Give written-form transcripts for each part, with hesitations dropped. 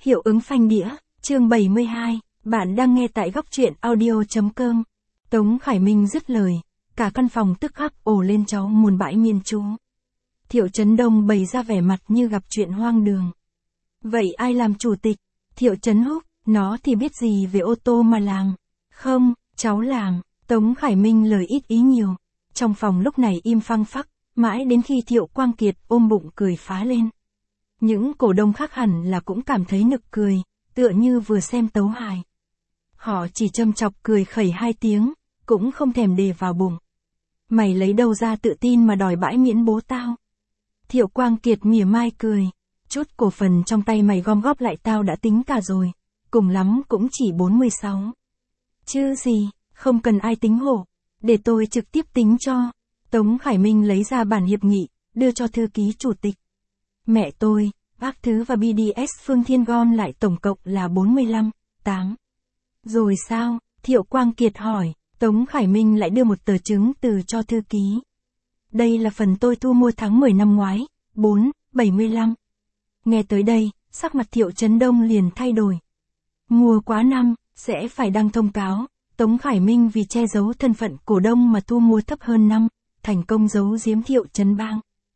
Hiệu ứng phanh đĩa, chương 72, bạn đang nghe tại góc truyện audio.com. Tống Khải Minh dứt lời, cả căn phòng tức khắc ồ lên cháu muôn bãi miên chú. Thiệu Chấn Đông bày ra vẻ mặt như gặp chuyện hoang đường. Vậy ai làm chủ tịch? Thiệu Chấn Húc, nó thì biết gì về ô tô mà làm. Không, cháu làm. Tống Khải Minh lời ít ý nhiều. Trong phòng lúc này im phăng phắc, mãi đến khi Thiệu Quang Kiệt ôm bụng cười phá lên. Những cổ đông khác hẳn là cũng cảm thấy nực cười, tựa như vừa xem tấu hài. Họ chỉ châm chọc cười khẩy hai tiếng, cũng không thèm đề vào bụng. Mày lấy đâu ra tự tin mà đòi bãi miễn bố tao? Thiệu Quang Kiệt mỉa mai cười, chút cổ phần trong tay mày gom góp lại tao đã tính cả rồi, cùng lắm cũng chỉ 46. Chứ gì, không cần ai tính hộ, để tôi trực tiếp tính cho. Tống Khải Minh lấy ra bản hiệp nghị, đưa cho thư ký chủ tịch. Mẹ tôi, bác Thứ và BDS Phương Thiên gom lại tổng cộng là 45,8. Rồi sao? Thiệu Quang Kiệt hỏi. Tống Khải Minh lại đưa một tờ chứng từ cho thư ký. Đây là phần tôi thu mua tháng 10 năm ngoái, 4,75. Nghe tới đây, sắc mặt Thiệu Chấn Đông liền thay đổi. Mua quá năm, sẽ phải đăng thông cáo. Tống Khải Minh vì che giấu thân phận cổ đông mà thu mua thấp hơn năm, thành công giấu giếm Thiệu Chấn Bang.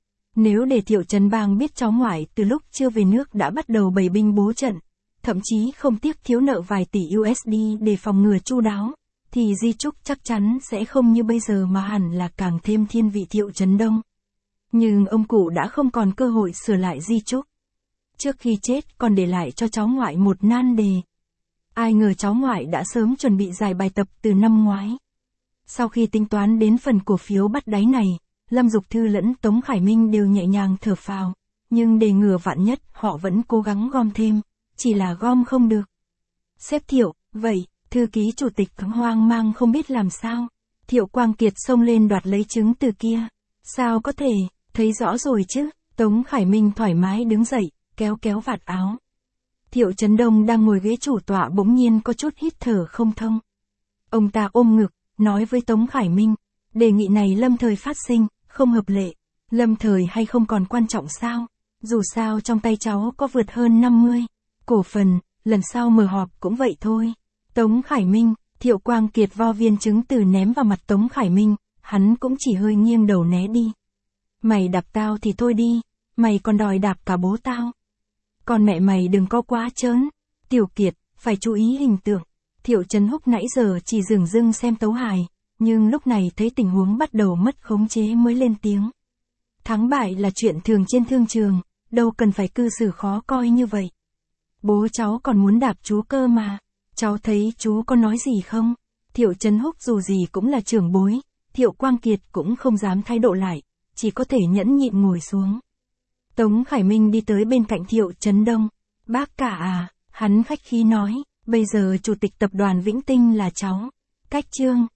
Nếu để Thiệu Chấn Bang biết cháu ngoại từ lúc chưa về nước đã bắt đầu bày binh bố trận, thậm chí không tiếc thiếu nợ vài tỷ USD để phòng ngừa chu đáo, thì di chúc chắc chắn sẽ không như bây giờ mà hẳn là càng thêm thiên vị Thiệu Chấn Đông. Nhưng ông cụ đã không còn cơ hội sửa lại di chúc. Trước khi chết còn để lại cho cháu ngoại một nan đề. Ai ngờ cháu ngoại đã sớm chuẩn bị giải bài tập từ năm ngoái. Sau khi tính toán đến phần cổ phiếu bắt đáy này, Lâm Dục Thư lẫn Tống Khải Minh đều nhẹ nhàng thở phào, nhưng để ngừa vạn nhất họ vẫn cố gắng gom thêm, chỉ là gom không được. Sếp Thiệu, vậy, thư ký chủ tịch hoang mang không biết làm sao. Thiệu Quang Kiệt xông lên đoạt lấy chứng từ kia. Sao có thể, thấy rõ rồi chứ. Tống Khải Minh thoải mái đứng dậy, kéo kéo vạt áo. Thiệu Chấn Đông đang ngồi ghế chủ tọa bỗng nhiên có chút hít thở không thông. Ông ta ôm ngực, nói với Tống Khải Minh, đề nghị này lâm thời phát sinh, không hợp lệ. Lâm thời hay không còn quan trọng sao? Dù sao trong tay cháu có vượt hơn 50 cổ phần, lần sau mở họp cũng vậy thôi. Tống Khải Minh, Thiệu Quang Kiệt vo viên chứng từ ném vào mặt Tống Khải Minh, hắn cũng chỉ hơi nghiêng đầu né đi. Mày đạp tao thì thôi đi, mày còn đòi đạp cả bố tao. Còn mẹ mày đừng có quá trớn. Tiểu Kiệt, phải chú ý hình tượng. Thiệu Chấn Húc nãy giờ chỉ dửng dưng xem tấu hài, nhưng lúc này thấy tình huống bắt đầu mất khống chế mới lên tiếng. Thắng bại là chuyện thường trên thương trường, đâu cần phải cư xử khó coi như vậy. Bố cháu còn muốn đạp chú cơ mà. Cháu thấy chú có nói gì không? Thiệu Chấn Húc dù gì cũng là trưởng bối, Thiệu Quang Kiệt cũng không dám thái độ lại, chỉ có thể nhẫn nhịn ngồi xuống. Tống Khải Minh đi tới bên cạnh Thiệu Chấn Đông. Bác cả à, hắn khách khí nói, bây giờ chủ tịch tập đoàn Vĩnh Tinh là cháu. Cách Trương,